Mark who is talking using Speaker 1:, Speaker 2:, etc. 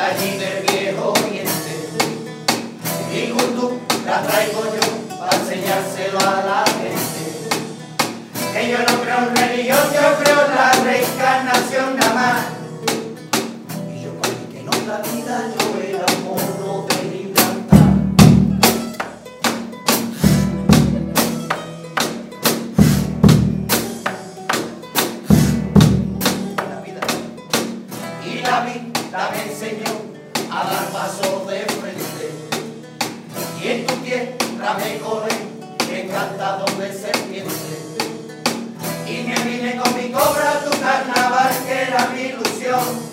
Speaker 1: allí del viejo oriente. Mi gurú la traigo yo para enseñárselo a la gente. Que yo no creo en religión, yo creo en la reencarnación nada más. Y yo para que en otra vida yo era mono de Gibraltar. Y la vida me enseñó a dar pasos de frente. Y en tu tierra me corre encantado de serpiente. Y me vine con mi cobra a tu carnaval, que era mi ilusión.